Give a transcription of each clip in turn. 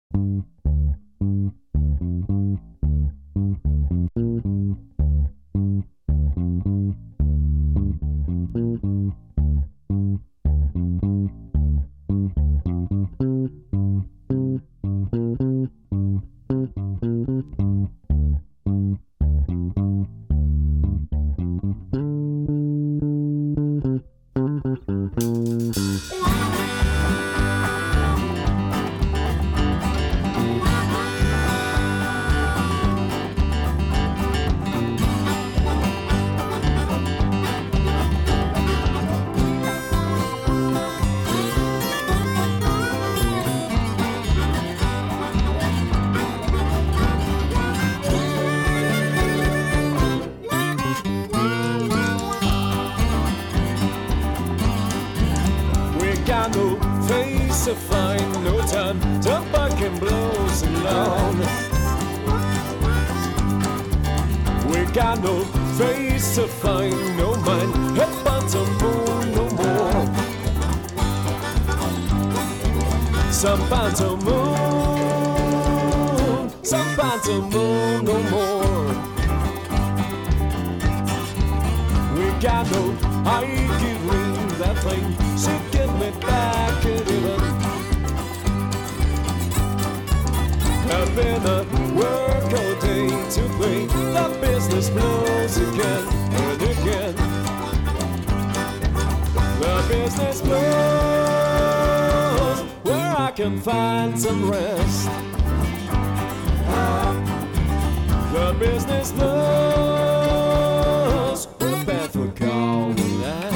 Got no face to find, no time to buck and blow so long. We got no face to find, no mind, about to move no more. Somebody to move, somebody to move no more. We got no IQ in that thing, so get me back at even. I've been at work all day to play, the business blows again and again. The business blows where I can find some rest. The business blows, we're bad for calling us.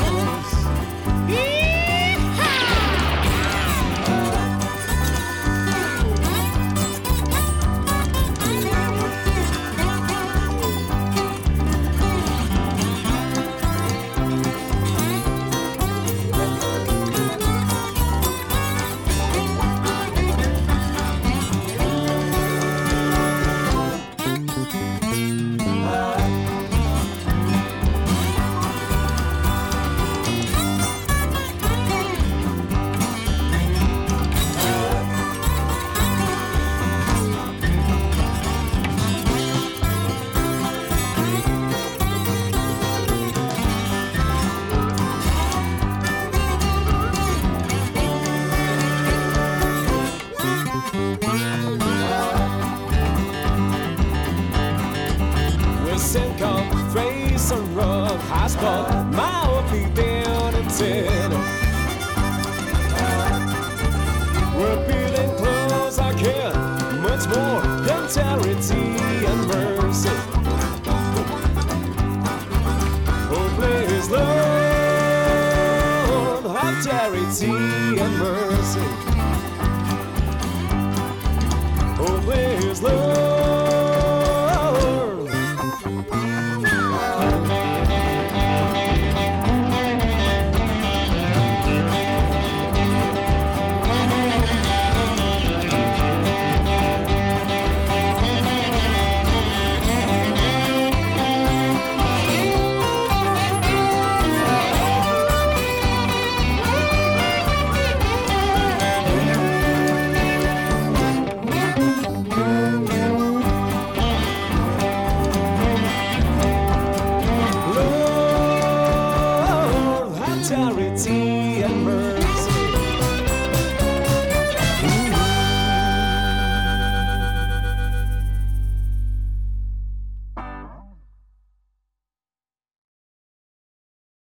Sink on face and rock, high spot, mouth be down and tin. We're peeling clothes I can, much more than charity and mercy. Oh, please, Lord, have charity and mercy. Oh, please, Lord.